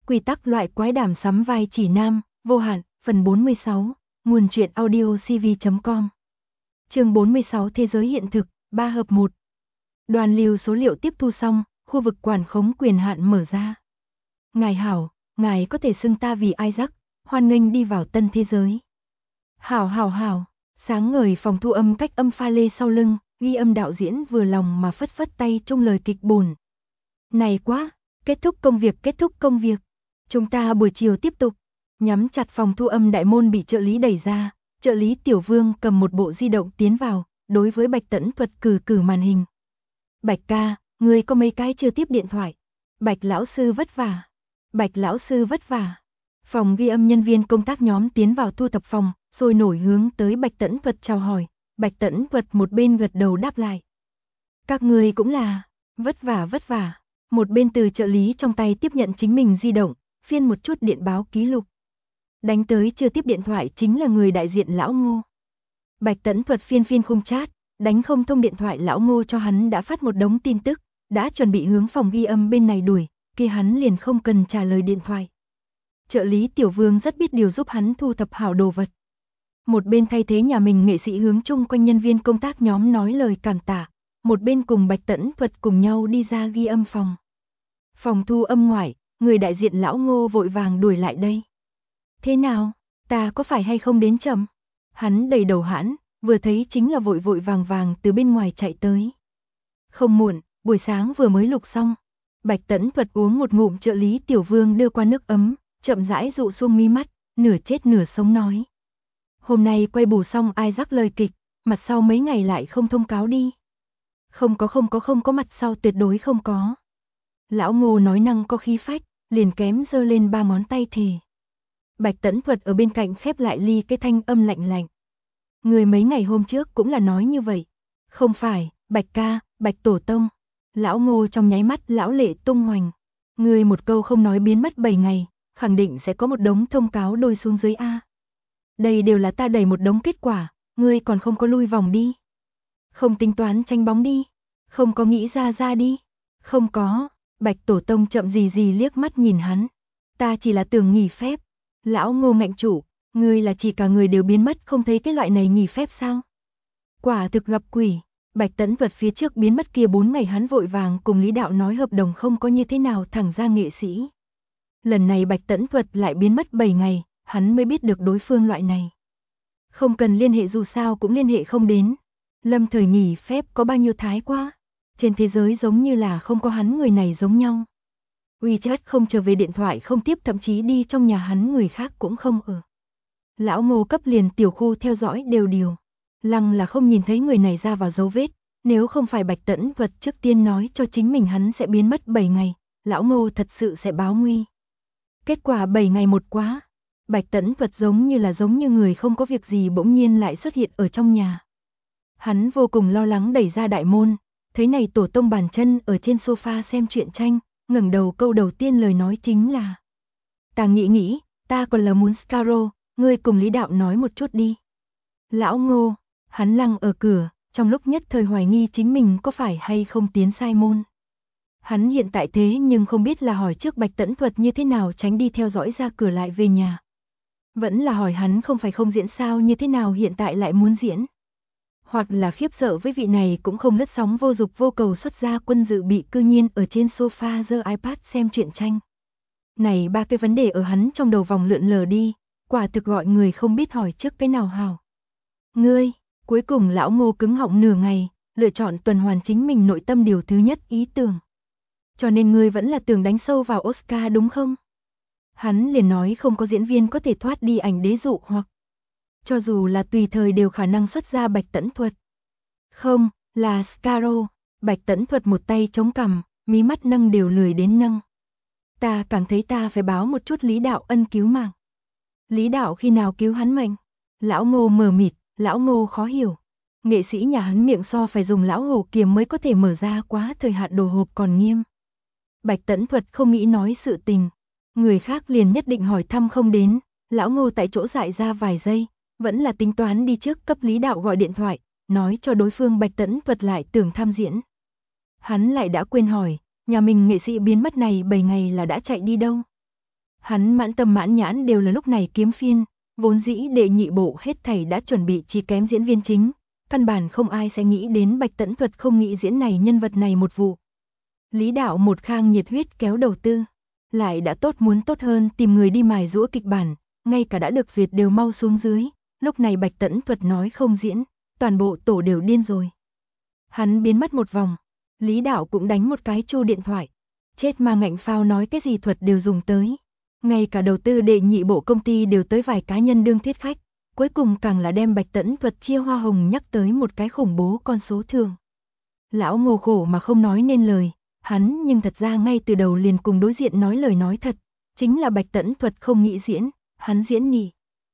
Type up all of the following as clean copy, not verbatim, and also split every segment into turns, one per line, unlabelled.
Quy tắc loại quái đàm sắm vai chỉ nam, vô hạn, phần 46, nguồn truyện audio cv.com. Chương 46 Thế giới hiện thực, 3 hợp 1. Đoàn lưu số liệu tiếp thu xong, khu vực quản khống quyền hạn mở ra. Ngài hảo, ngài có thể xưng ta vì Isaac, hoan nghênh đi vào tân thế giới. Hảo, sáng ngời phòng thu âm cách âm pha lê sau lưng, ghi âm đạo diễn vừa lòng mà phất phất tay trong lời kịch bổn. Này quá, kết thúc công việc. Chúng ta buổi chiều tiếp tục. Nhắm chặt phòng thu âm đại môn bị trợ lý đẩy ra, trợ lý Tiểu Vương cầm một bộ di động tiến vào, đối với Bạch Tẫn Thuật cử màn hình. Bạch ca, ngươi có mấy cái chưa tiếp điện thoại. Bạch lão sư vất vả. Phòng ghi âm nhân viên công tác nhóm tiến vào thu thập phòng, rồi nổi hướng tới Bạch Tẫn Thuật chào hỏi. Bạch Tẫn Thuật một bên gật đầu đáp lại. Các ngươi cũng là, vất vả. Một bên từ trợ lý trong tay tiếp nhận chính mình di động, phiên một chút điện báo ký lục. Đánh tới chưa tiếp điện thoại chính là người đại diện lão Ngô. Bạch Tẫn Thuật phiên khung chat, đánh không thông điện thoại lão Ngô cho hắn đã phát một đống tin tức, đã chuẩn bị hướng phòng ghi âm bên này đuổi, kia hắn liền không cần trả lời điện thoại. Trợ lý Tiểu Vương rất biết điều giúp hắn thu thập hảo đồ vật. Một bên thay thế nhà mình nghệ sĩ hướng chung quanh nhân viên công tác nhóm nói lời cảm tạ, một bên cùng Bạch Tẫn Thuật cùng nhau đi ra ghi âm phòng. Phòng thu âm ngoại, người đại diện lão Ngô vội vàng đuổi lại đây. Thế nào, ta có phải hay không đến chậm? Hắn đầy đầu hãn, vừa thấy chính là vội vàng từ bên ngoài chạy tới. Không muộn, buổi sáng vừa mới lục xong. Bạch Tẫn Thuật uống một ngụm trợ lý Tiểu Vương đưa qua nước ấm, chậm rãi dụ xuống mí mắt, nửa chết nửa sống nói. Hôm nay quay bù xong Isaac lời kịch, mặt sau mấy ngày lại không thông cáo đi. Không có mặt sau tuyệt đối không có. Lão Ngô nói năng có khí phách, liền kém giơ lên 3 ngón tay thề. Bạch Tẫn Thuật ở bên cạnh khép lại ly cái thanh âm lạnh. Người mấy ngày hôm trước cũng là nói như vậy. Không phải, Bạch ca, Bạch tổ tông. Lão Ngô trong nháy mắt lão lệ tung hoành. Người một câu không nói biến mất 7 ngày, khẳng định sẽ có một đống thông cáo đôi xuống dưới A. Đây đều là ta đẩy một đống kết quả, ngươi còn không có lui vòng đi. Không tính toán tranh bóng đi. Không có nghĩ ra đi. Không có. Bạch tổ tông chậm gì liếc mắt nhìn hắn. Ta chỉ là tưởng nghỉ phép. Lão Ngô ngạnh chủ, ngươi là chỉ cả người đều biến mất không thấy cái loại này nghỉ phép sao? Quả thực gặp quỷ. Bạch Tẫn Thuật phía trước biến mất kia 4 ngày hắn vội vàng cùng Lý Đạo nói hợp đồng không có như thế nào thẳng ra nghệ sĩ. Lần này Bạch Tẫn Thuật lại biến mất 7 ngày, hắn mới biết được đối phương loại này. Không cần liên hệ dù sao cũng liên hệ không đến. Lâm thời nghỉ phép có bao nhiêu thái quá. Trên thế giới giống như là không có hắn người này giống nhau. WeChat không trở về điện thoại không tiếp thậm chí đi trong nhà hắn người khác cũng không ở. Lão Ngô cấp liền tiểu khu theo dõi đều điều. Lăng là không nhìn thấy người này ra vào dấu vết. Nếu không phải Bạch Tẫn Thuật trước tiên nói cho chính mình hắn sẽ biến mất 7 ngày, lão Ngô thật sự sẽ báo nguy. Kết quả 7 ngày một quá. Bạch Tẫn Thuật giống như người không có việc gì bỗng nhiên lại xuất hiện ở trong nhà. Hắn vô cùng lo lắng đẩy ra đại môn. Thấy này tổ tông bàn chân ở trên sofa xem truyện tranh, ngẩng đầu câu đầu tiên lời nói chính là. Ta nghĩ, ta còn là muốn Scarrow, ngươi cùng Lý Đạo nói một chút đi. Lão Ngô, hắn lăng ở cửa, trong lúc nhất thời hoài nghi chính mình có phải hay không tiến sai môn. Hắn hiện tại thế nhưng không biết là hỏi trước Bạch Tẫn Thuật như thế nào tránh đi theo dõi ra cửa lại về nhà. Vẫn là hỏi hắn không phải không diễn sao như thế nào hiện tại lại muốn diễn. Hoặc là khiếp sợ với vị này cũng không lướt sóng vô dục vô cầu xuất gia quân dự bị cư nhiên ở trên sofa giơ iPad xem truyện tranh. Này ba cái vấn đề ở hắn trong đầu vòng lượn lờ đi, quả thực gọi người không biết hỏi trước cái nào hào. Ngươi, cuối cùng lão Ngô cứng họng nửa ngày, lựa chọn tuần hoàn chính mình nội tâm điều thứ nhất ý tưởng. Cho nên ngươi vẫn là tưởng đánh sâu vào Oscar đúng không? Hắn liền nói không có diễn viên có thể thoát đi ảnh đế dụ hoặc cho dù là tùy thời đều khả năng xuất ra Bạch Tẫn Thuật. Không, là Scarrow. Bạch Tẫn Thuật một tay chống cằm, mí mắt nâng đều lười đến nâng. Ta cảm thấy ta phải báo một chút Lý Đạo ân cứu mạng. Lý Đạo khi nào cứu hắn mệnh? Lão Ngô mờ mịt, lão Ngô khó hiểu. Nghệ sĩ nhà hắn miệng so phải dùng lão hổ kiềm mới có thể mở ra quá thời hạn đồ hộp còn nghiêm. Bạch Tẫn Thuật không nghĩ nói sự tình. Người khác liền nhất định hỏi thăm không đến. Lão Ngô tại chỗ dại ra vài giây. Vẫn là tính toán đi trước cấp Lý Đạo gọi điện thoại, nói cho đối phương Bạch Tẫn Thuật lại tưởng tham diễn. Hắn lại đã quên hỏi, nhà mình nghệ sĩ biến mất này 7 ngày là đã chạy đi đâu? Hắn mãn tâm mãn nhãn đều là lúc này kiếm phiên, vốn dĩ đệ nhị bộ hết thảy đã chuẩn bị chỉ kém diễn viên chính, căn bản không ai sẽ nghĩ đến Bạch Tẫn Thuật không nghĩ diễn này nhân vật này một vụ. Lý đạo một khang nhiệt huyết kéo đầu tư, lại đã tốt muốn tốt hơn tìm người đi mài giũa kịch bản, ngay cả đã được duyệt đều mau xuống dưới, lúc này Bạch Tẫn Thuật nói không diễn, toàn bộ tổ đều điên rồi. Hắn biến mất một vòng, Lý đạo cũng đánh một cái chu điện thoại, chết mà ngạnh phao nói cái gì thuật đều dùng tới. Ngay cả đầu tư đệ nhị bộ công ty đều tới vài cá nhân đương thuyết khách, cuối cùng càng là đem Bạch Tẫn Thuật chia hoa hồng nhắc tới một cái khủng bố con số thường. Lão Ngô khổ mà không nói nên lời, hắn nhưng thật ra ngay từ đầu liền cùng đối diện nói lời nói thật, chính là Bạch Tẫn Thuật không nghĩ diễn, hắn diễn nhỉ.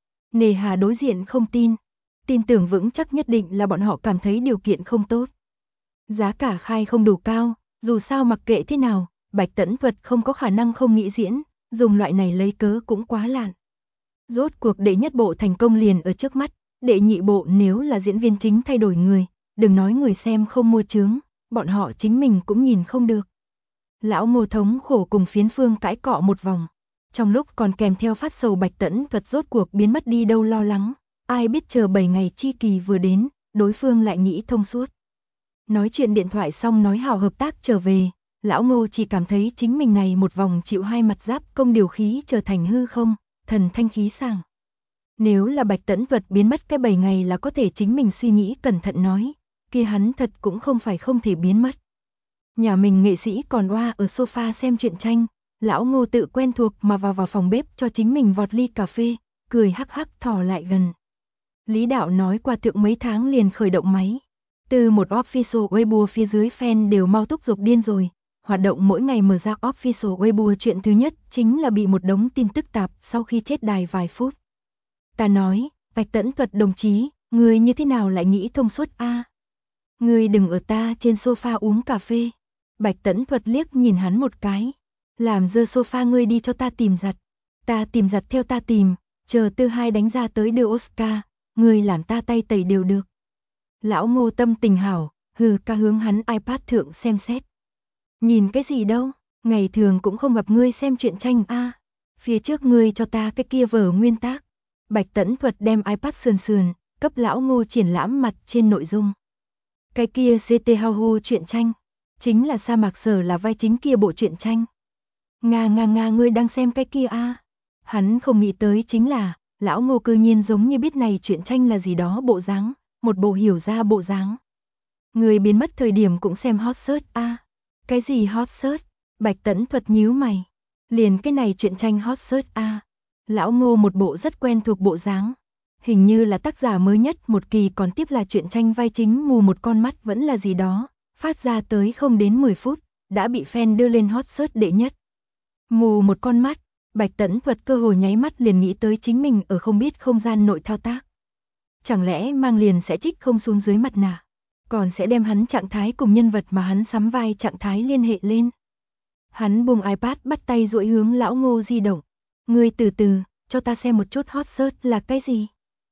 Nề hà đối diện không tin tưởng vững chắc nhất định là bọn họ cảm thấy điều kiện không tốt. Giá cả khai không đủ cao, dù sao mặc kệ thế nào, Bạch Tẫn Thuật không có khả năng không nghĩ diễn, dùng loại này lấy cớ cũng quá lạn. Rốt cuộc đệ nhất bộ thành công liền ở trước mắt, đệ nhị bộ nếu là diễn viên chính thay đổi người, đừng nói người xem không mua chướng, bọn họ chính mình cũng nhìn không được. Lão Ngô thống khổ cùng phiến phương cãi cọ một vòng, trong lúc còn kèm theo phát sầu Bạch Tẫn Thuật rốt cuộc biến mất đi đâu lo lắng, ai biết chờ 7 ngày chi kỳ vừa đến, đối phương lại nghĩ thông suốt. Nói chuyện điện thoại xong nói hào hợp tác trở về, Lão Ngô chỉ cảm thấy chính mình này một vòng chịu hai mặt giáp công điều khí trở thành hư không, thần thanh khí sảng. Nếu là Bạch Tẫn Thuật biến mất cái 7 ngày là có thể chính mình suy nghĩ cẩn thận nói, kia hắn thật cũng không phải không thể biến mất. Nhà mình nghệ sĩ còn oa ở sofa xem truyện tranh, Lão Ngô tự quen thuộc mà vào phòng bếp cho chính mình vọt ly cà phê, cười hắc hắc thò lại gần. Lý đạo nói qua thượng mấy tháng liền khởi động máy. Từ một official Weibo phía dưới fan đều mau thúc giục điên rồi, hoạt động mỗi ngày mở ra official Weibo chuyện thứ nhất chính là bị một đống tin tức tạp sau khi chết đài vài phút. Ta nói, Bạch Tẫn Thuật đồng chí, người như thế nào lại nghĩ thông suốt a? Người đừng ở ta trên sofa uống cà phê. Bạch Tẫn Thuật liếc nhìn hắn một cái, làm dơ sofa ngươi đi cho ta tìm giặt. Ta tìm giặt theo ta tìm, chờ Tư Hai đánh ra tới đưa Oscar, người làm ta tay tẩy đều được. Lão Ngô tâm tình hảo, hừ ca hướng hắn iPad thượng xem xét. Nhìn cái gì đâu, ngày thường cũng không gặp ngươi xem truyện tranh a. Phía trước ngươi cho ta cái kia vở nguyên tác. Bạch Tẫn Thuật đem iPad sườn, cấp Lão Ngô triển lãm mặt trên nội dung. Cái kia CT Hau truyện tranh, chính là sa mạc sở là vai chính kia bộ truyện tranh. Nga ngươi đang xem cái kia a. Hắn không nghĩ tới chính là, Lão Ngô cư nhiên giống như biết này truyện tranh là gì đó bộ dáng, một bộ hiểu ra bộ dáng. Người biến mất thời điểm cũng xem hot search a. Cái gì hot search? Bạch Tẫn Thuật nhíu mày. Liền cái này truyện tranh hot search a. Lão Ngô một bộ rất quen thuộc bộ dáng. Hình như là tác giả mới nhất một kỳ còn tiếp là truyện tranh vai chính mù một con mắt vẫn là gì đó, phát ra tới không đến 10 phút, đã bị fan đưa lên hot search đệ nhất. Mù một con mắt, Bạch Tẫn Thuật cơ hồ nháy mắt liền nghĩ tới chính mình ở không biết không gian nội thao tác. Chẳng lẽ mang liền sẽ trích không xuống dưới mặt nạ, còn sẽ đem hắn trạng thái cùng nhân vật mà hắn sắm vai trạng thái liên hệ lên. Hắn buông iPad bắt tay duỗi hướng Lão Ngô di động. Ngươi từ từ, cho ta xem một chút hot search là cái gì.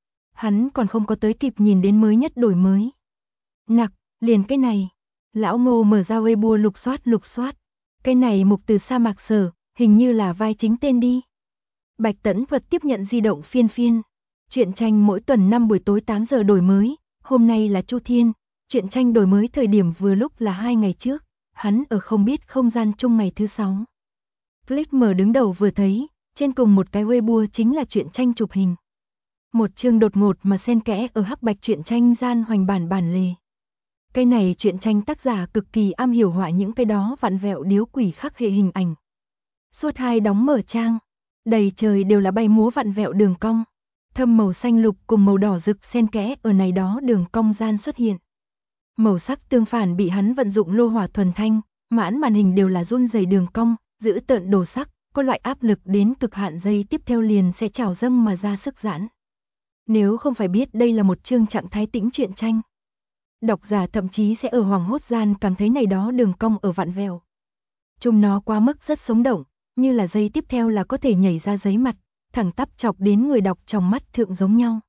Hắn còn không có tới kịp nhìn đến mới nhất đổi mới. Nặc, liền cái này. Lão Ngô mở ra Weibo lục soát. Cái này mục từ sa mạc sở, hình như là vai chính tên đi. Bạch Tẫn Thuật tiếp nhận di động phiên. Truyện tranh mỗi tuần 5 buổi tối 8 giờ đổi mới, hôm nay là Chu Thiên, truyện tranh đổi mới thời điểm vừa lúc là 2 ngày trước, hắn ở không biết không gian chung ngày thứ 6. Click mở đứng đầu vừa thấy, trên cùng một cái Weibo chính là truyện tranh chụp hình. Một chương đột ngột mà xen kẽ ở hắc bạch truyện tranh gian hoành bản lề. Cái này truyện tranh tác giả cực kỳ am hiểu họa những cái đó vặn vẹo điếu quỷ khắc hệ hình ảnh. Suốt 2 đóng mở trang, đầy trời đều là bay múa vặn vẹo đường cong. Thâm màu xanh lục cùng màu đỏ rực xen kẽ ở này đó đường cong gian xuất hiện. Màu sắc tương phản bị hắn vận dụng lô hỏa thuần thanh, mãn màn hình đều là run rẩy đường cong, giữ tợn đồ sắc, có loại áp lực đến cực hạn giây tiếp theo liền sẽ trào dâng mà ra sức giãn. Nếu không phải biết đây là một chương trạng thái tĩnh truyện tranh, độc giả thậm chí sẽ ở hoàng hốt gian cảm thấy này đó đường cong ở vặn vẹo. Chúng nó quá mức rất sống động, như là giây tiếp theo là có thể nhảy ra giấy mặt, thẳng tắp chọc đến người đọc trong mắt thượng giống nhau.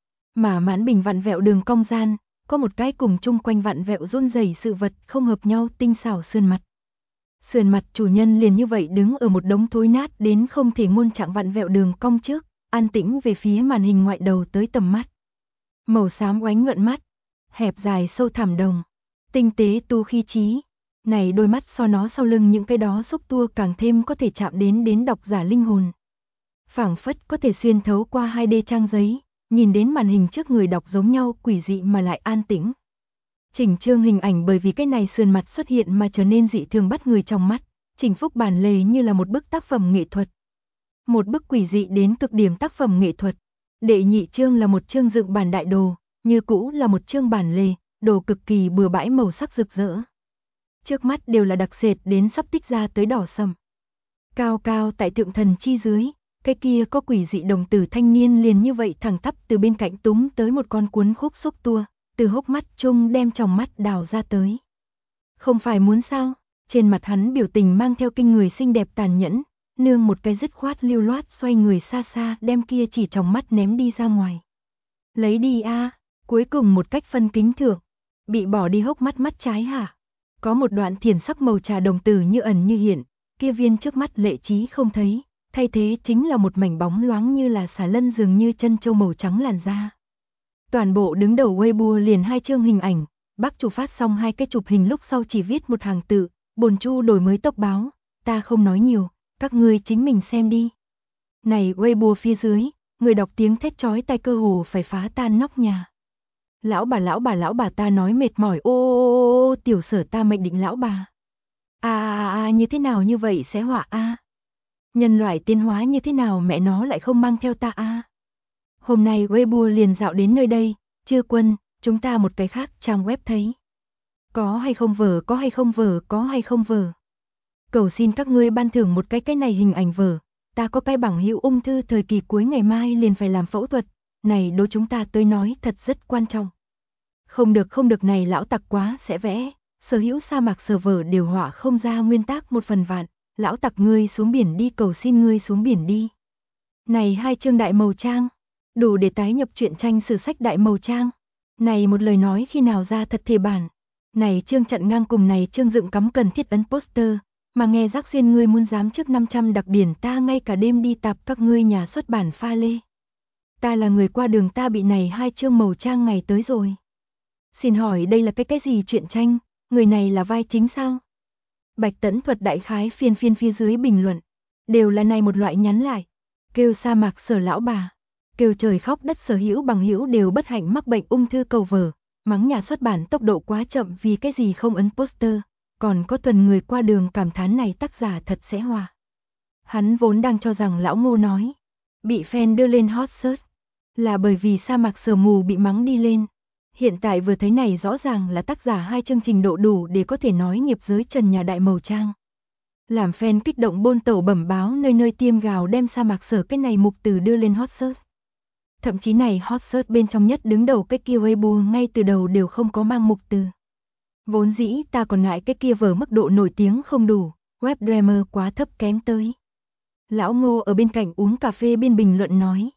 Mà mãn bình vặn vẹo đường cong gian, có một cái cùng chung quanh vặn vẹo run rẩy sự vật không hợp nhau tinh xảo sơn mặt. Sườn mặt chủ nhân liền như vậy đứng ở một đống thối nát đến không thể ngôn trạng vặn vẹo đường cong trước, an tĩnh về phía màn hình ngoại đầu tới tầm mắt. Màu xám oánh nhuận mắt, hẹp dài sâu thẳm đồng, tinh tế tu khí trí. Này đôi mắt so nó sau lưng những cái đó xúc tua càng thêm có thể chạm đến độc giả linh hồn. Phảng phất có thể xuyên thấu qua 2D trang giấy, nhìn đến màn hình trước người đọc giống nhau quỷ dị mà lại an tĩnh. Chỉnh chương hình ảnh bởi vì cái này sườn mặt xuất hiện mà trở nên dị thường bắt người trong mắt, chỉnh phúc bản lề như là một bức tác phẩm nghệ thuật. Một bức quỷ dị đến cực điểm tác phẩm nghệ thuật. Đệ nhị chương là một chương dựng bản đại đồ, như cũ là một chương bản lề, đồ cực kỳ bừa bãi màu sắc rực rỡ. Trước mắt đều là đặc sệt đến sắp tích ra tới đỏ sầm. Cao cao tại tượng thần chi dưới, cái kia có quỷ dị đồng tử thanh niên liền như vậy thẳng tắp từ bên cạnh túm tới một con cuốn khúc xúc tua, từ hốc mắt chung đem tròng mắt đào ra tới. Không phải muốn sao? Trên mặt hắn biểu tình mang theo kinh người xinh đẹp tàn nhẫn, nương một cái dứt khoát lưu loát xoay người xa xa đem kia chỉ tròng mắt ném đi ra ngoài. Lấy đi a, cuối cùng một cách phân kính thưởng, bị bỏ đi hốc mắt mắt trái hả? Có một đoạn thiền sắc màu trà đồng tử như ẩn như hiện, kia viên trước mắt lệ trí không thấy, thay thế chính là một mảnh bóng loáng như là xà lân dường như chân châu màu trắng làn da. Toàn bộ đứng đầu Weibo liền 2 chương hình ảnh, bác chủ phát xong 2 cái chụp hình lúc sau chỉ viết một hàng tự, bồn chu đổi mới tốc báo, ta không nói nhiều, các ngươi chính mình xem đi. Này Weibo phía dưới, người đọc tiếng thét chói tai cơ hồ phải phá tan nóc nhà. Lão bà ta nói mệt mỏi ô tiểu Sở ta mệnh định lão bà. Như thế nào như vậy sẽ họa a? Nhân loại tiến hóa như thế nào mẹ nó lại không mang theo ta a? Hôm nay Weibo liền dạo đến nơi đây, Chư Quân, chúng ta một cái khác trang web thấy. Có hay không vở, có hay không vở, có hay không vở. Cầu xin các ngươi ban thưởng một cái này hình ảnh vở, ta có cái bằng hữu ung thư thời kỳ cuối ngày mai liền phải làm phẫu thuật, này đối chúng ta tới nói thật rất quan trọng. Không được này lão tặc quá sẽ vẽ, sở hữu sa mạc server đều họa không ra nguyên tác 1/1000, lão tặc ngươi xuống biển đi, cầu xin ngươi xuống biển đi. Này 2 chương đại màu trang, đủ để tái nhập truyện tranh sử sách đại màu trang. Này một lời nói khi nào ra thật thể bản. Này chương chặn ngang cùng này chương dựng cắm cần thiết ấn poster, mà nghe Giác Xuyên ngươi muốn dám trước 500 đặc điển ta ngay cả đêm đi tạp các ngươi nhà xuất bản pha lê. Ta là người qua đường ta bị này 2 chương màu trang ngày tới rồi. Xin hỏi đây là cái gì truyện tranh, người này là vai chính sao? Bạch Tẫn Thuật đại khái phiên phía dưới bình luận, đều là này một loại nhắn lại, kêu sa mạc Sở lão bà, kêu trời khóc đất sở hữu bằng hữu đều bất hạnh mắc bệnh ung thư cầu vở, mắng nhà xuất bản tốc độ quá chậm vì cái gì không ấn poster, còn có tuần người qua đường cảm thán này tác giả thật sẽ hòa. Hắn vốn đang cho rằng lão Ngô nói, bị fan đưa lên hot search, là bởi vì sa mạc Sở mù bị mắng đi lên. Hiện tại vừa thấy này rõ ràng là tác giả 2 chương trình độ đủ để có thể nói nghiệp giới trần nhà đại màu trang. Làm fan kích động bôn tẩu bẩm báo nơi nơi tiêm gào đem sa mạc Sở cái này mục từ đưa lên hot search. Thậm chí này hot search bên trong nhất đứng đầu cái kia Weibo ngay từ đầu đều không có mang mục từ. Vốn dĩ ta còn ngại cái kia vở mức độ nổi tiếng không đủ, webdrammer quá thấp kém tới. Lão Ngô ở bên cạnh uống cà phê bên bình luận nói.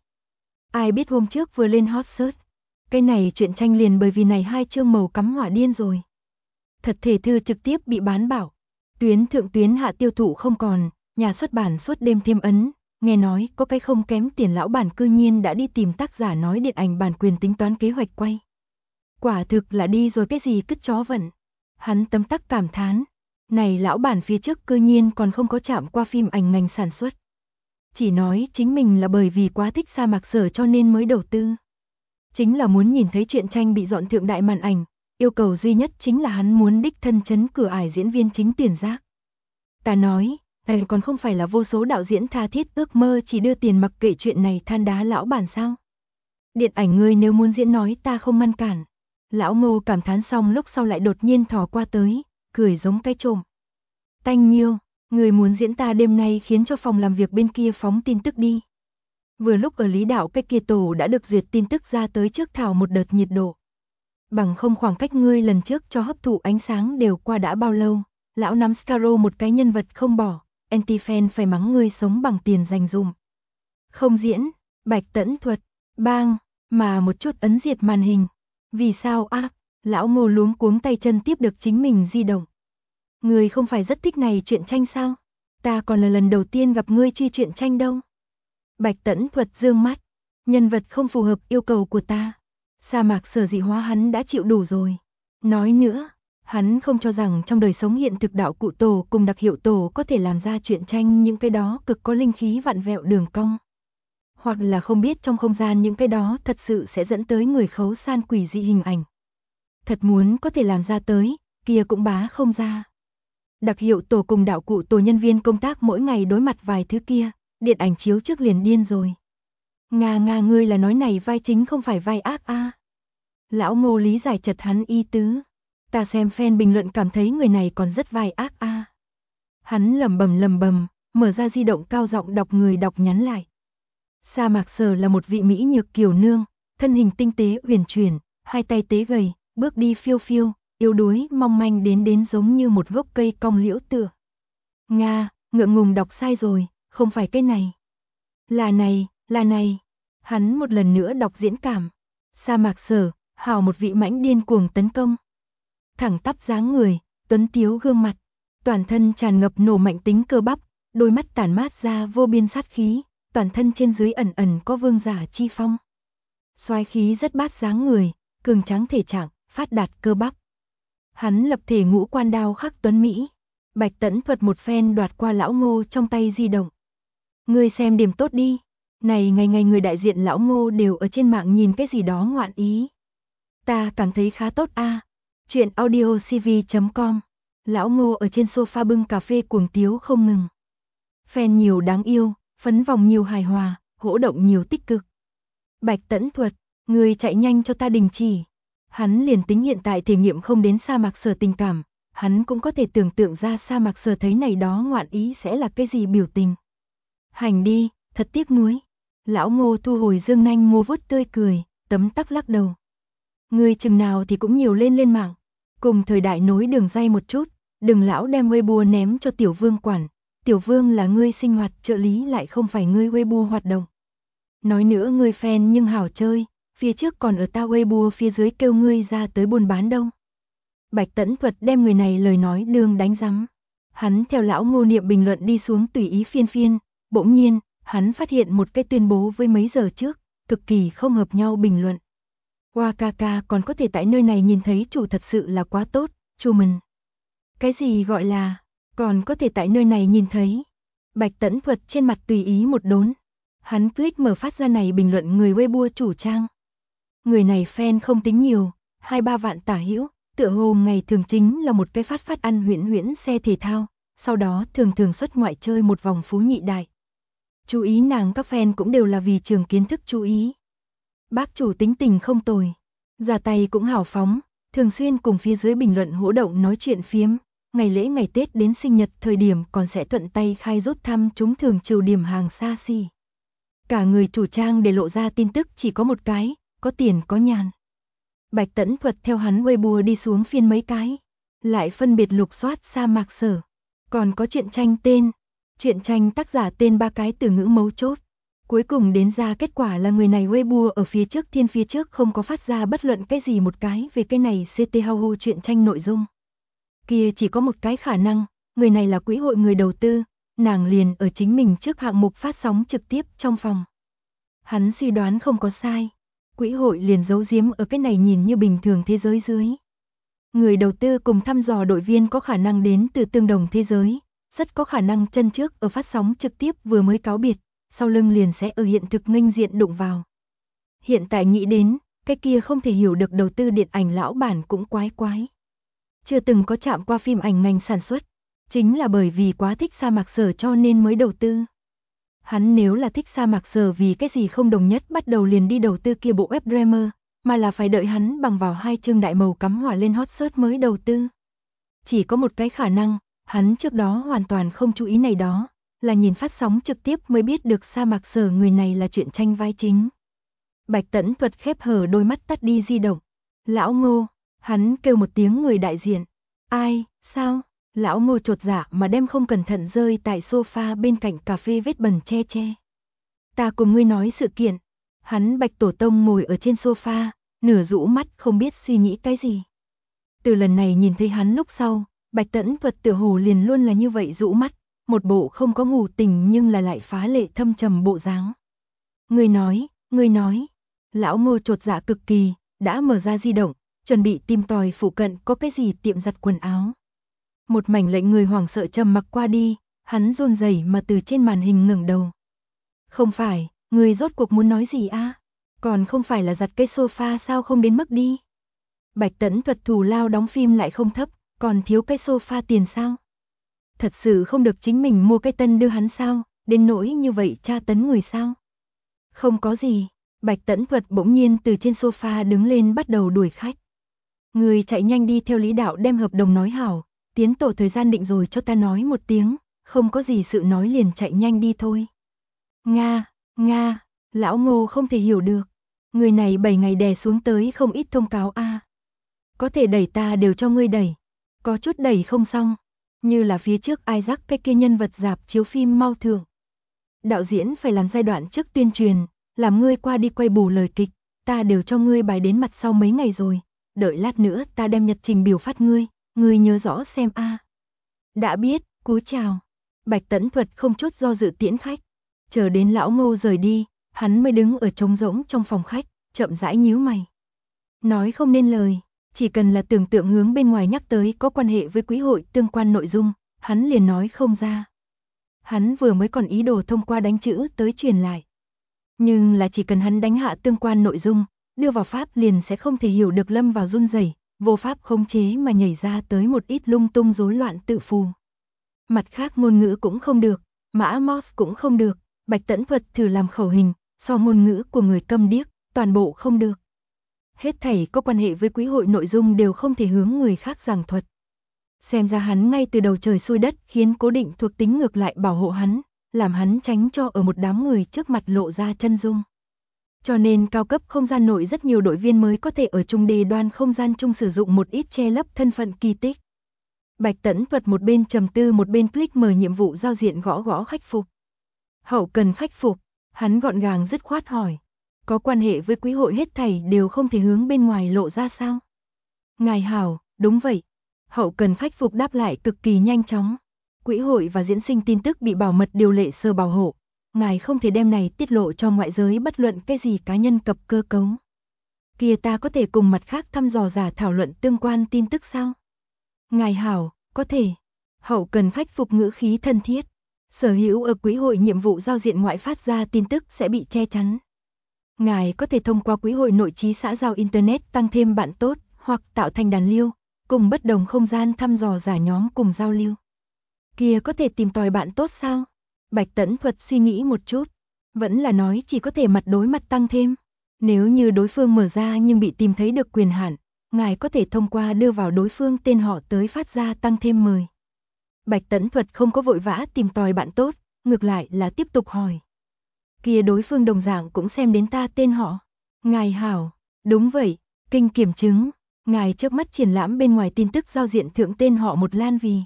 Ai biết hôm trước vừa lên hot search, cái này truyện tranh liền bởi vì này 2 chương màu cắm hỏa điên rồi. Thật thể thư trực tiếp bị bán bảo, tuyến thượng tuyến hạ tiêu thụ không còn, nhà xuất bản suốt đêm thêm ấn, nghe nói có cái không kém tiền lão bản cư nhiên đã đi tìm tác giả nói điện ảnh bản quyền tính toán kế hoạch quay. Quả thực là đi rồi cái gì cứt chó vận. Hắn tấm tắc cảm thán, này lão bản phía trước cư nhiên còn không có chạm qua phim ảnh ngành sản xuất. Chỉ nói chính mình là bởi vì quá thích sa mạc Sở cho nên mới đầu tư. Chính là muốn nhìn thấy truyện tranh bị dọn thượng đại màn ảnh, yêu cầu duy nhất chính là hắn muốn đích thân chấn cửa ải diễn viên chính tuyển giác. Ta nói, này còn không phải là vô số đạo diễn tha thiết ước mơ chỉ đưa tiền mặc kệ chuyện này than đá lão bản sao? Điện ảnh ngươi nếu muốn diễn nói ta không ngăn cản. Lão Ngô cảm thán xong lúc sau lại đột nhiên thò qua tới, cười giống cái trộm. Tanh Nhiêu, người muốn diễn ta đêm nay khiến cho phòng làm việc bên kia phóng tin tức đi. Vừa lúc ở Lý Đạo cái kia tổ đã được duyệt tin tức ra tới trước thảo một đợt nhiệt độ. Bằng không khoảng cách ngươi lần trước cho hấp thụ ánh sáng đều qua đã bao lâu, lão nắm Scaro một cái nhân vật không bỏ, anti-fan phải mắng ngươi sống bằng tiền dành dụm. Không diễn, Bạch Tẫn Thuật, bang, mà một chút ấn diệt màn hình. Vì sao lão Ngô luống cuống tay chân tiếp được chính mình di động. Ngươi không phải rất thích này truyện tranh sao? Ta còn là lần đầu tiên gặp ngươi truy truyện tranh đâu. Bạch Tẫn Thuật dương mắt, nhân vật không phù hợp yêu cầu của ta. Sa mạc sở dị hóa hắn đã chịu đủ rồi. Nói nữa, hắn không cho rằng trong đời sống hiện thực đạo cụ tổ cùng đặc hiệu tổ có thể làm ra truyện tranh những cái đó cực có linh khí vặn vẹo đường cong. Hoặc là không biết trong không gian những cái đó thật sự sẽ dẫn tới người khấu san quỷ dị hình ảnh. Thật muốn có thể làm ra tới, kia cũng bá không ra. Đặc hiệu tổ cùng đạo cụ tổ nhân viên công tác mỗi ngày đối mặt vài thứ kia, điện ảnh chiếu trước liền điên rồi. Nga ngươi là nói này vai chính không phải vai ác a? Lão Ngô lý giải chật hắn y tứ. Ta xem fan bình luận cảm thấy người này còn rất vai ác a. Hắn lẩm bẩm, mở ra di động cao giọng đọc người đọc nhắn lại. Sa mạc sở là một vị mỹ nhược kiều nương, thân hình tinh tế uyển chuyển, hai tay tế gầy, bước đi phiêu phiêu, yếu đuối mong manh đến giống như một gốc cây cong liễu tựa. Nga, ngượng ngùng đọc sai rồi, không phải cái này. Là này. Hắn một lần nữa đọc diễn cảm. Sa mạc sở, hào một vị mãnh điên cuồng tấn công. Thẳng tắp dáng người, tuấn tiếu gương mặt, toàn thân tràn ngập nổ mạnh tính cơ bắp, đôi mắt tản mát ra vô biên sát khí, toàn thân trên dưới ẩn ẩn có vương giả chi phong. Soái khí rất bát dáng người, cường tráng thể trạng, phát đạt cơ bắp. Hắn lập thể ngũ quan đao khắc tuấn mỹ. Bạch Tẫn Thuật một phen đoạt qua lão Ngô trong tay di động. Ngươi xem điểm tốt đi. Này ngày người đại diện lão Ngô đều ở trên mạng nhìn cái gì đó ngoạn ý. Ta cảm thấy khá tốt a. Chuyện audiocv.com. Lão Ngô ở trên sofa bưng cà phê cuồng tiếu không ngừng. Fan nhiều đáng yêu, phấn vòng nhiều hài hòa, hỗ động nhiều tích cực. Bạch Tẫn Thuật, ngươi chạy nhanh cho ta đình chỉ. Hắn liền tính hiện tại thể nghiệm không đến sa mạc sở tình cảm, hắn cũng có thể tưởng tượng ra sa mạc sở thấy này đó ngoạn ý sẽ là cái gì biểu tình. Hành đi, thật tiếc nuối. Lão Ngô thu hồi dương nanh mô vuốt tươi cười, tấm tắc lắc đầu. Ngươi chừng nào thì cũng nhiều lên mạng, cùng thời đại nối đường dây một chút, đừng lão đem Weibo ném cho Tiểu Vương quản. Tiểu Vương là ngươi sinh hoạt trợ lý lại không phải ngươi Weibo hoạt động. Nói nữa ngươi fan nhưng hảo chơi, phía trước còn ở ta Weibo phía dưới kêu ngươi ra tới buôn bán đâu. Bạch Tẫn Thuật đem người này lời nói đương đánh rắm. Hắn theo lão Ngô niệm bình luận đi xuống tùy ý phiên, bỗng nhiên, hắn phát hiện một cái tuyên bố với mấy giờ trước, cực kỳ không hợp nhau bình luận. Wakaka còn có thể tại nơi này nhìn thấy chủ thật sự là quá tốt, Truman. Cái gì gọi là, còn có thể tại nơi này nhìn thấy. Bạch Tẫn Thuật trên mặt tùy ý một đốn. Hắn click mở phát ra này bình luận người Weibo chủ trang. Người này fan không tính nhiều, 2-3 vạn tả hữu, tựa hồ ngày thường chính là một cái phát ăn huyễn xe thể thao, sau đó thường xuất ngoại chơi một vòng phú nhị đại. Chú ý nàng các fan cũng đều là vì trường kiến thức chú ý. Bác chủ tính tình không tồi, ra tay cũng hào phóng, thường xuyên cùng phía dưới bình luận hỗ động nói chuyện phiếm, ngày lễ ngày Tết đến sinh nhật thời điểm còn sẽ thuận tay khai rút thăm chúng thường trừ điểm hàng xa xỉ. Cả người chủ trang để lộ ra tin tức chỉ có một cái, có tiền có nhàn. Bạch Tẫn Thuật theo hắn Weibo đi xuống phiên mấy cái, lại phân biệt lục soát sa mạc sở. Còn có truyện tranh tên, truyện tranh tác giả tên 3 cái từ ngữ mấu chốt. Cuối cùng đến ra kết quả là người này Weibo ở phía trước không có phát ra bất luận cái gì một cái về cái này CT Hau truyện tranh nội dung. Kia chỉ có một cái khả năng, người này là quỹ hội người đầu tư, nàng liền ở chính mình trước hạng mục phát sóng trực tiếp trong phòng. Hắn suy đoán không có sai, quỹ hội liền giấu giếm ở cái này nhìn như bình thường thế giới dưới. Người đầu tư cùng thăm dò đội viên có khả năng đến từ tương đồng thế giới, rất có khả năng chân trước ở phát sóng trực tiếp vừa mới cáo biệt, sau lưng liền sẽ ở hiện thực nghênh diện đụng vào. Hiện tại nghĩ đến, cái kia không thể hiểu được đầu tư điện ảnh lão bản cũng quái. Chưa từng có chạm qua phim ảnh ngành sản xuất, chính là bởi vì quá thích sa mạc sở cho nên mới đầu tư. Hắn nếu là thích sa mạc sở vì cái gì không đồng nhất bắt đầu liền đi đầu tư kia bộ web drama, mà là phải đợi hắn bằng vào 2 chương đại màu cắm hỏa lên hot search mới đầu tư. Chỉ có một cái khả năng, hắn trước đó hoàn toàn không chú ý này đó, là nhìn phát sóng trực tiếp mới biết được sa mạc sở người này là truyện tranh vai chính. Bạch Tẫn Thuật khép hở đôi mắt tắt đi di động. Lão Ngô, hắn kêu một tiếng người đại diện. Ai, sao? Lão Ngô chột dạ mà đem không cẩn thận rơi tại sofa bên cạnh cà phê vết bẩn che. Ta cùng ngươi nói sự kiện. Hắn Bạch Tổ Tông ngồi ở trên sofa, nửa rũ mắt không biết suy nghĩ cái gì. Từ lần này nhìn thấy hắn lúc sau, Bạch Tẫn Thuật tựa hồ liền luôn là như vậy rũ mắt, một bộ không có ngủ tỉnh nhưng là lại phá lệ thâm trầm bộ dáng. Ngươi nói, lão Ngô chột dạ cực kỳ, đã mở ra di động, chuẩn bị tìm tòi phụ cận có cái gì tiệm giặt quần áo. Một mảnh lệnh người hoảng sợ trầm mặc qua đi, hắn run rẩy mà từ trên màn hình ngẩng đầu. Không phải, ngươi rốt cuộc muốn nói gì a? Còn không phải là giặt cái sofa sao, không đến mức đi. Bạch Tẫn Thuật thù lao đóng phim lại không thấp, còn thiếu cái sofa tiền sao? Thật sự không được chính mình mua cái tân đưa hắn sao, đến nỗi như vậy tra tấn người sao? Không có gì, Bạch Tẫn Thuật bỗng nhiên từ trên sofa đứng lên bắt đầu đuổi khách. Người chạy nhanh đi theo Lý Đạo đem hợp đồng nói hảo, tiến tổ thời gian định rồi cho ta nói một tiếng, không có gì sự nói liền chạy nhanh đi thôi. Nga, lão Ngô không thể hiểu được. Người này 7 ngày đè xuống tới không ít thông cáo a. Có thể đẩy ta đều cho ngươi đẩy. Có chút đẩy không xong. Như là phía trước Isaac cái kia nhân vật rạp chiếu phim mau thưởng. Đạo diễn phải làm giai đoạn trước tuyên truyền, làm ngươi qua đi quay bù lời kịch, ta đều cho ngươi bài đến mặt sau mấy ngày rồi. Đợi lát nữa ta đem nhật trình biểu phát ngươi nhớ rõ xem a. Đã biết, cúi chào. Bạch Tẫn Thuật không chút do dự tiễn khách. Chờ đến lão Ngô rời đi, hắn mới đứng ở trống rỗng trong phòng khách, chậm rãi nhíu mày. Nói không nên lời, chỉ cần là tưởng tượng hướng bên ngoài nhắc tới có quan hệ với quý hội tương quan nội dung, hắn liền nói không ra. Hắn vừa mới còn ý đồ thông qua đánh chữ tới truyền lại. Nhưng là chỉ cần hắn đánh hạ tương quan nội dung, đưa vào pháp liền sẽ không thể hiểu được, lâm vào run rẩy, vô pháp khống chế mà nhảy ra tới một ít lung tung rối loạn tự phù. Mặt khác ngôn ngữ cũng không được, mã Morse cũng không được, Bạch Tẫn Thuật thử làm khẩu hình, so ngôn ngữ của người câm điếc, toàn bộ không được. Hết thảy có quan hệ với quý hội nội dung đều không thể hướng người khác giảng thuật. Xem ra hắn ngay từ đầu trời xuôi đất khiến cố định thuộc tính ngược lại bảo hộ hắn, làm hắn tránh cho ở một đám người trước mặt lộ ra chân dung. Cho nên cao cấp không gian nội rất nhiều đội viên mới có thể ở trung đề đoan không gian chung sử dụng một ít che lấp thân phận kỳ tích. Bạch Tẫn Thuật một bên trầm tư một bên click mở nhiệm vụ giao diện gõ gõ khách phục. Hậu cần khách phục, hắn gọn gàng dứt khoát hỏi. Có quan hệ với quý hội hết thảy đều không thể hướng bên ngoài lộ ra sao? Ngài hảo, đúng vậy. Hậu cần khách phục đáp lại cực kỳ nhanh chóng. Quý hội và diễn sinh tin tức bị bảo mật điều lệ sơ bảo hộ. Ngài không thể đem này tiết lộ cho ngoại giới bất luận cái gì cá nhân cập cơ cấu. Kia ta có thể cùng mặt khác thăm dò giả thảo luận tương quan tin tức sao? Ngài hảo, có thể. Hậu cần khách phục ngữ khí thân thiết. Sở hữu ở quý hội nhiệm vụ giao diện ngoại phát ra tin tức sẽ bị che chắn. Ngài có thể thông qua quý hội nội trí xã giao Internet tăng thêm bạn tốt, hoặc tạo thành đàn lưu, cùng bất đồng không gian thăm dò giả nhóm cùng giao lưu. Kia có thể tìm tòi bạn tốt sao? Bạch Tẫn Thuật suy nghĩ một chút, vẫn là nói chỉ có thể mặt đối mặt tăng thêm. Nếu như đối phương mở ra nhưng bị tìm thấy được quyền hạn, ngài có thể thông qua đưa vào đối phương tên họ tới phát ra tăng thêm mời. Bạch Tẫn Thuật không có vội vã tìm tòi bạn tốt, ngược lại là tiếp tục hỏi. Kia đối phương đồng dạng cũng xem đến ta tên họ. Ngài hảo, đúng vậy, kinh kiểm chứng, ngài trước mắt triển lãm bên ngoài tin tức giao diện thượng tên họ một lan vì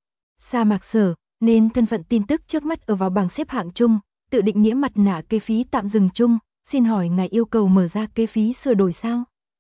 sa mạc sở, nên thân phận tin tức trước mắt ở vào bảng xếp hạng chung, tự định nghĩa mặt nạ kê phí tạm dừng chung, xin hỏi ngài yêu cầu mở ra kê phí sửa đổi sao?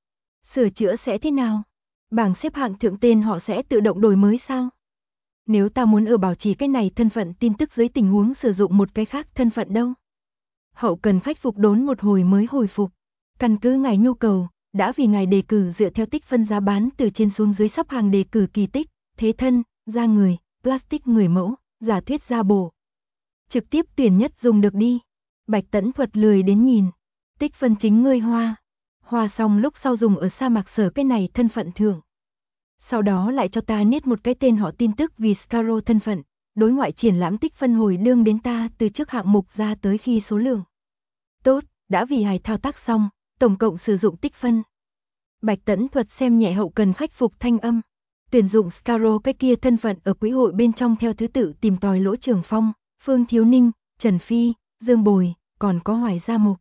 Sửa chữa sẽ thế nào? Bảng xếp hạng thượng tên họ sẽ tự động đổi mới sao? Nếu ta muốn ở bảo trì cái này thân phận tin tức dưới tình huống sử dụng một cái khác thân phận đâu? Hậu cần khách phục đốn một hồi mới hồi phục. Căn cứ ngài nhu cầu, đã vì ngài đề cử dựa theo tích phân giá bán từ trên xuống dưới sắp hàng đề cử kỳ tích, thế thân, da người, plastic người mẫu, giả thuyết da bổ. Trực tiếp tuyển nhất dùng được đi. Bạch Tẫn Thuật lười đến nhìn. Tích phân chính ngươi hoa. Hoa xong lúc sau dùng ở sa mạc sở cái này thân phận thưởng. Sau đó lại cho ta niết một cái tên họ tin tức vì Scaro thân phận. Đối ngoại triển lãm tích phân hồi đương đến ta từ trước hạng mục ra tới khi số lượng. Tốt, đã vì hài thao tác xong, tổng cộng sử dụng tích phân. Bạch Tẫn Thuật xem nhẹ hậu cần khách phục thanh âm. Tuyển dụng Scaro cái kia thân phận ở quý hội bên trong theo thứ tự tìm tòi Lỗ Trường Phong, Phương Thiếu Ninh, Trần Phi, Dương Bồi, còn có Hoài Gia Mục.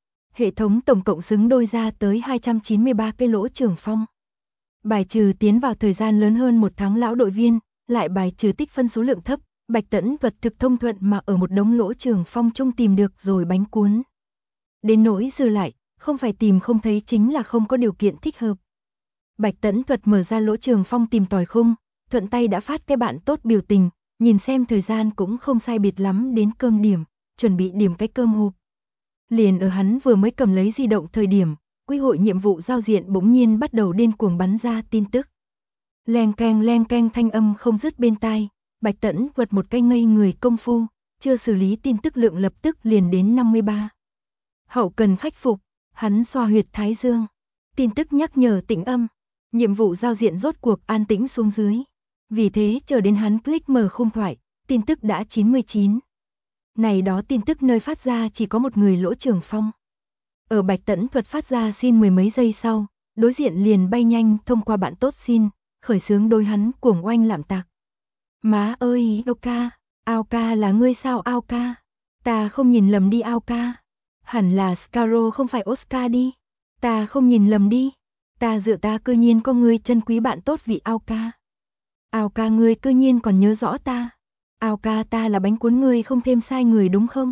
Hệ thống tổng cộng xứng đôi ra tới 293 cái Lỗ Trường Phong. Bài trừ tiến vào thời gian lớn hơn một tháng lão đội viên, lại bài trừ tích phân số lượng thấp, Bạch Tẫn Thuật thực thông thuận mà ở một đống Lỗ Trường Phong chung tìm được rồi bánh cuốn. Đến nỗi dư lại, không phải tìm không thấy chính là không có điều kiện thích hợp. Bạch Tẫn Thuật mở ra Lỗ Trường Phong tìm tòi khung, thuận tay đã phát cái bạn tốt biểu tình, nhìn xem thời gian cũng không sai biệt lắm đến cơm điểm, chuẩn bị điểm cái cơm hộp. Liền ở hắn vừa mới cầm lấy di động thời điểm, quỹ hội nhiệm vụ giao diện bỗng nhiên bắt đầu điên cuồng bắn ra tin tức. Leng keng thanh âm không dứt bên tai, Bạch Tẫn Thuật một cái ngây người công phu, chưa xử lý tin tức lượng lập tức liền đến 53. Hậu cần khách phục, hắn xoa huyệt thái dương, tin tức nhắc nhở tĩnh âm, nhiệm vụ giao diện rốt cuộc an tĩnh xuống dưới. Vì thế chờ đến hắn click mở khung thoại, tin tức đã 99. Này đó tin tức nơi phát ra chỉ có một người Lỗ Trường Phong. Ở Bạch Tẫn Thuật phát ra xin mười mấy giây sau, đối diện liền bay nhanh thông qua bạn tốt xin, khởi xướng đôi hắn cuồng oanh lạm tạc. Má ơi, Ao ca là ngươi sao Ao ca? Ta không nhìn lầm đi Ao ca. Hẳn là Scarrow không phải Oscar đi. Ta không nhìn lầm đi. Ta dựa ta cư nhiên có ngươi chân quý bạn tốt vị Ao ca. Ao ca ngươi cư nhiên còn nhớ rõ ta. Ao ca ta là bánh cuốn ngươi không thêm sai người đúng không?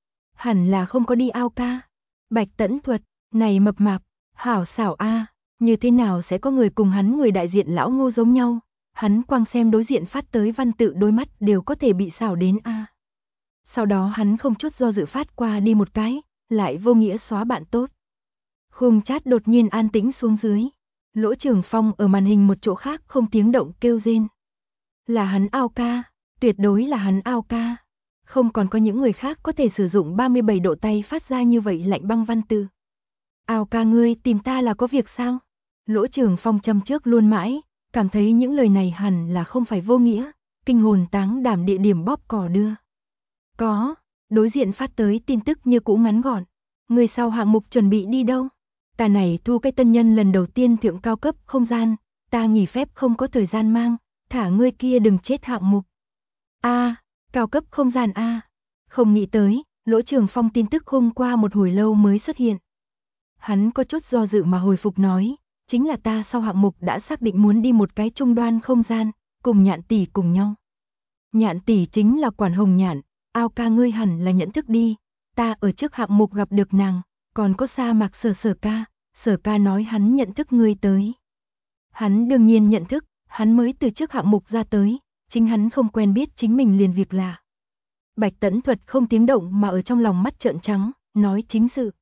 Hẳn là không có đi Ao ca. Bạch Tẫn Thuật, này mập mạp, hảo xảo a, như thế nào sẽ có người cùng hắn người đại diện lão Ngô giống nhau? Hắn quang xem đối diện phát tới văn tự đôi mắt đều có thể bị xảo đến a. Sau đó hắn không chút do dự phát qua đi một cái, lại vô nghĩa xóa bạn tốt. Khung chat đột nhiên an tĩnh xuống dưới. Lỗ Trường Phong ở màn hình một chỗ khác không tiếng động kêu rên. Là hắn Ao ca, tuyệt đối là hắn Ao ca. Không còn có những người khác có thể sử dụng 37 độ tay phát ra như vậy lạnh băng văn từ. Ao ca ngươi tìm ta là có việc sao? Lỗ Trường Phong châm trước luôn mãi, cảm thấy những lời này hẳn là không phải vô nghĩa, kinh hồn táng đảm địa điểm bóp cò đưa. Có, đối diện phát tới tin tức như cũ ngắn gọn. Người sau hạng mục chuẩn bị đi đâu? Ta này thu cái tân nhân lần đầu tiên thượng cao cấp không gian, ta nghỉ phép không có thời gian mang, thả ngươi kia đừng chết hạng mục. Cao cấp không gian a. Không nghĩ tới, Lỗ Trường Phong tin tức hôm qua một hồi lâu mới xuất hiện. Hắn có chút do dự mà hồi phục nói, chính là ta sau hạng mục đã xác định muốn đi một cái trung đoan không gian, cùng Nhạn tỷ cùng nhau. Nhạn tỷ chính là Quản Hồng Nhạn, Ao ca ngươi hẳn là nhận thức đi, ta ở trước hạng mục gặp được nàng, còn có sa mạc Sở ca nói hắn nhận thức ngươi tới. Hắn đương nhiên nhận thức, hắn mới từ trước hạng mục ra tới, chính hắn không quen biết chính mình liền việc lạ. Bạch Tẫn Thuật không tiếng động mà ở trong lòng mắt trợn trắng, nói chính sự.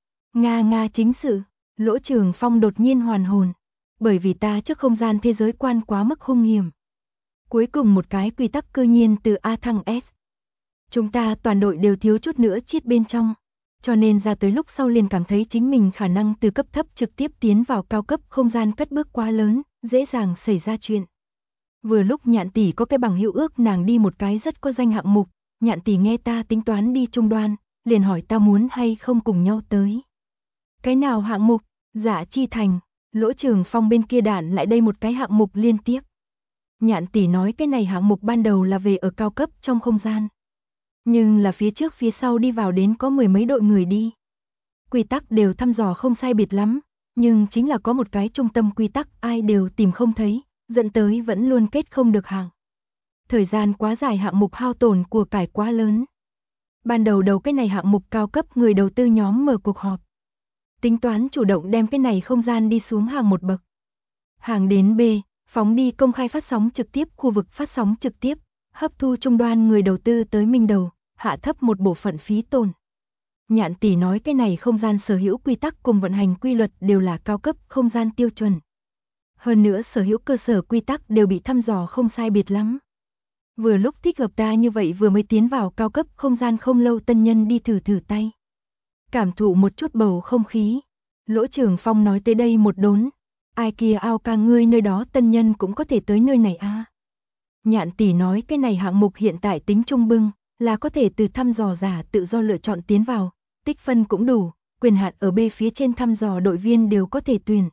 Nga chính sự, Lỗ Trường Phong đột nhiên hoàn hồn, bởi vì ta trước không gian thế giới quan quá mức hung hiểm. Cuối cùng một cái quy tắc cư nhiên từ A thăng S. Chúng ta toàn đội đều thiếu chút nữa chết bên trong, cho nên ra tới lúc sau liền cảm thấy chính mình khả năng từ cấp thấp trực tiếp tiến vào cao cấp không gian cất bước quá lớn, dễ dàng xảy ra chuyện. Vừa lúc Nhạn tỷ có cái bằng hữu ước nàng đi một cái rất có danh hạng mục, Nhạn tỷ nghe ta tính toán đi trung đoan, liền hỏi ta muốn hay không cùng nhau tới. Cái nào hạng mục? Dạ Chi Thành. Lỗ Trường Phong bên kia đạn lại đây một cái hạng mục liên tiếp. Nhạn tỷ nói cái này hạng mục ban đầu là về ở cao cấp trong không gian. Nhưng là phía trước phía sau đi vào đến có mười mấy đội người đi. Quy tắc đều thăm dò không sai biệt lắm, nhưng chính là có một cái trung tâm quy tắc ai đều tìm không thấy, dẫn tới vẫn luôn kết không được hàng. Thời gian quá dài hạng mục hao tổn của cải quá lớn. Ban đầu cái này hạng mục cao cấp người đầu tư nhóm mở cuộc họp. Tính toán chủ động đem cái này không gian đi xuống hàng một bậc. Hàng đến B, phóng đi công khai phát sóng trực tiếp khu vực phát sóng trực tiếp, hấp thu trung đoan người đầu tư tới minh đầu, hạ thấp một bộ phận phí tổn. Nhạn tỷ nói cái này không gian sở hữu quy tắc cùng vận hành quy luật đều là cao cấp không gian tiêu chuẩn. Hơn nữa sở hữu cơ sở quy tắc đều bị thăm dò không sai biệt lắm. Vừa lúc thích hợp ta như vậy vừa mới tiến vào cao cấp không gian không lâu tân nhân đi thử tay. Cảm thụ một chút bầu không khí. Lỗ Trường Phong nói tới đây một đốn. Ai kia Ao ca ngươi nơi đó tân nhân cũng có thể tới nơi này a. Nhạn tỷ nói cái này hạng mục hiện tại tính trung bưng, là có thể từ thăm dò giả tự do lựa chọn tiến vào, tích phân cũng đủ, quyền hạn ở B phía trên thăm dò đội viên đều có thể tuyển.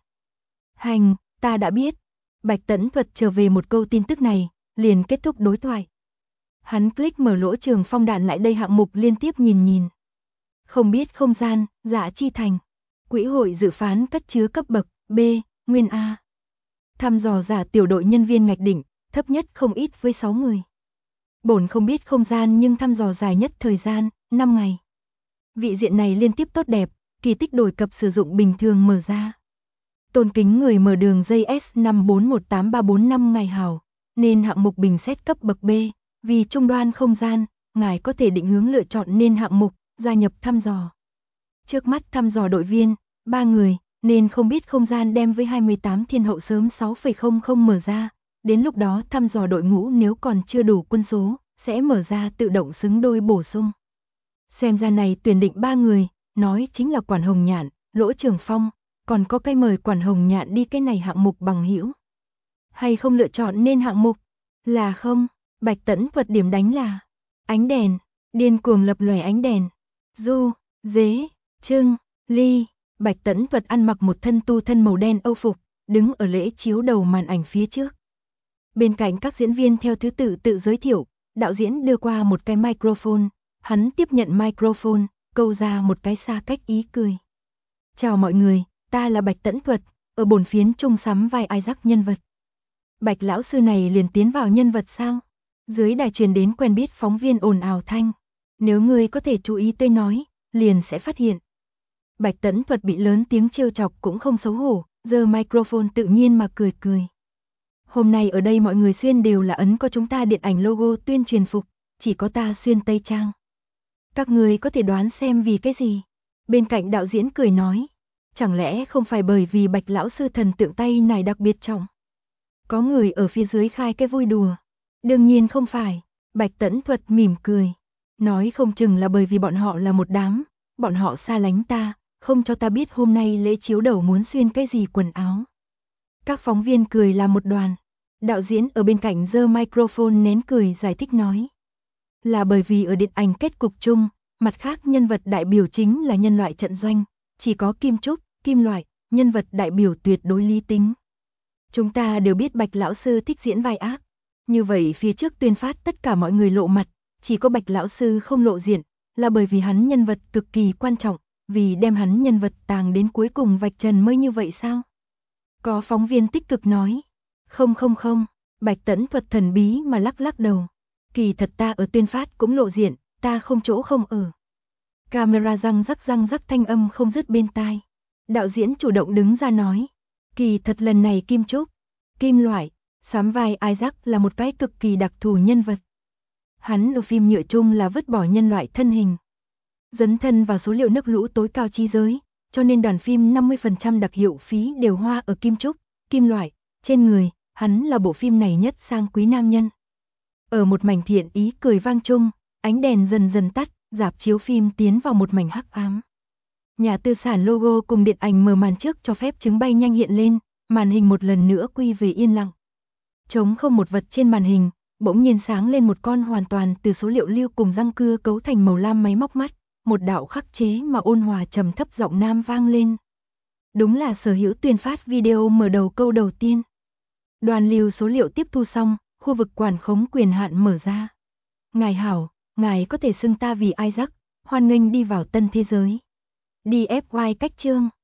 Hành, ta đã biết. Bạch Tẫn Thuật trở về một câu tin tức này, liền kết thúc đối thoại. Hắn click mở Lỗ Trường Phong đạn lại đây hạng mục liên tiếp nhìn. Không biết không gian, Dạ Chi Thành. Quỹ hội dự phán cất chứa cấp bậc B, nguyên A. Thăm dò giả tiểu đội nhân viên ngạch đỉnh, thấp nhất không ít với 6 người. Bổn không biết không gian nhưng thăm dò dài nhất thời gian, 5 ngày. Vị diện này liên tiếp tốt đẹp, kỳ tích đổi cập sử dụng bình thường mở ra. Tôn kính người mở đường dây S5418345 ngày hào. nên hạng mục bình xét cấp bậc B, vì trung đoan không gian, ngài có thể định hướng lựa chọn nên hạng mục, gia nhập thăm dò. Trước mắt thăm dò đội viên, 3 người, nên không biết không gian đem với 28 thiên hậu sớm 6,00 mở ra, đến lúc đó thăm dò đội ngũ nếu còn chưa đủ quân số, sẽ mở ra tự động xứng đôi bổ sung. Xem ra này tuyển định 3 người, nói chính là Quản Hồng Nhạn, Lỗ Trường Phong, còn có cái mời Quản Hồng Nhạn đi cái này hạng mục bằng hữu. Hay không lựa chọn nên hạng mục? Là không, Bạch Tẫn Thuật điểm đánh là ánh đèn, điên cuồng lập lòe ánh đèn. Du, Dế, Trưng, Ly, Bạch Tẫn Thuật ăn mặc một thân tu thân màu đen âu phục, đứng ở lễ chiếu đầu màn ảnh phía trước. Bên cạnh các diễn viên theo thứ tự tự giới thiệu, đạo diễn đưa qua một cái microphone, hắn tiếp nhận microphone, câu ra một cái xa cách ý cười. Chào mọi người, ta là Bạch Tẫn Thuật, ở bổn phiến chung sắm vai Isaac nhân vật. Bạch lão sư này liền tiến vào nhân vật sao? Dưới đài truyền đến quen biết phóng viên ồn ào thanh. Nếu ngươi có thể chú ý tôi nói, liền sẽ phát hiện. Bạch Tẫn Thuật bị lớn tiếng trêu chọc cũng không xấu hổ, giơ microphone tự nhiên mà cười cười. Hôm nay ở đây mọi người xuyên đều là ấn có chúng ta điện ảnh logo tuyên truyền phục, chỉ có ta xuyên tây trang. Các người có thể đoán xem vì cái gì? Bên cạnh đạo diễn cười nói, chẳng lẽ không phải bởi vì Bạch lão sư thần tượng tay này đặc biệt trọng? Có người ở phía dưới khai cái vui đùa. Đương nhiên không phải, Bạch Tẫn Thuật mỉm cười. Nói không chừng là bởi vì bọn họ là một đám, bọn họ xa lánh ta, không cho ta biết hôm nay lễ chiếu đầu muốn xuyên cái gì quần áo. Các phóng viên cười là một đoàn. Đạo diễn ở bên cạnh giơ microphone nén cười giải thích nói. Là bởi vì ở điện ảnh kết cục chung, mặt khác nhân vật đại biểu chính là nhân loại trận doanh, chỉ có Kim Trúc, Kim Loại, nhân vật đại biểu tuyệt đối lý tính. Chúng ta đều biết Bạch lão sư thích diễn vai ác. Như vậy phía trước tuyên phát tất cả mọi người lộ mặt, chỉ có Bạch lão sư không lộ diện, là bởi vì hắn nhân vật cực kỳ quan trọng, vì đem hắn nhân vật tàng đến cuối cùng vạch trần mới như vậy sao? Có phóng viên tích cực nói. Không, Bạch Tẫn Thuật thần bí mà lắc lắc đầu. Kỳ thật ta ở tuyên phát cũng lộ diện, ta không chỗ không ở. Camera răng rắc thanh âm không dứt bên tai. Đạo diễn chủ động đứng ra nói. Kỳ thật lần này Kim Trúc, Kim Loại, sắm vai Isaac là một cái cực kỳ đặc thù nhân vật. Hắn ở phim nhựa chung là vứt bỏ nhân loại thân hình. Dấn thân vào số liệu nước lũ tối cao chi giới, cho nên đoàn phim 50% đặc hiệu phí đều hoa ở Kim Trúc, Kim Loại, trên người, hắn là bộ phim này nhất sang quý nam nhân. Ở một mảnh thiện ý cười vang chung, ánh đèn dần dần tắt, rạp chiếu phim tiến vào một mảnh hắc ám. Nhà tư sản logo cùng điện ảnh mở màn trước cho phép chứng bay nhanh hiện lên, màn hình một lần nữa quy về yên lặng. Trống không một vật trên màn hình, bỗng nhiên sáng lên một con hoàn toàn từ số liệu lưu cùng răng cưa cấu thành màu lam máy móc mắt, một đạo khắc chế mà ôn hòa trầm thấp giọng nam vang lên. Đúng là Sở Hữu tuyên phát video mở đầu câu đầu tiên. Đoàn lưu số liệu tiếp thu xong, khu vực quản khống quyền hạn mở ra. Ngài hảo, ngài có thể xưng ta vì Isaac, hoan nghênh đi vào tân thế giới. DFY cách chương.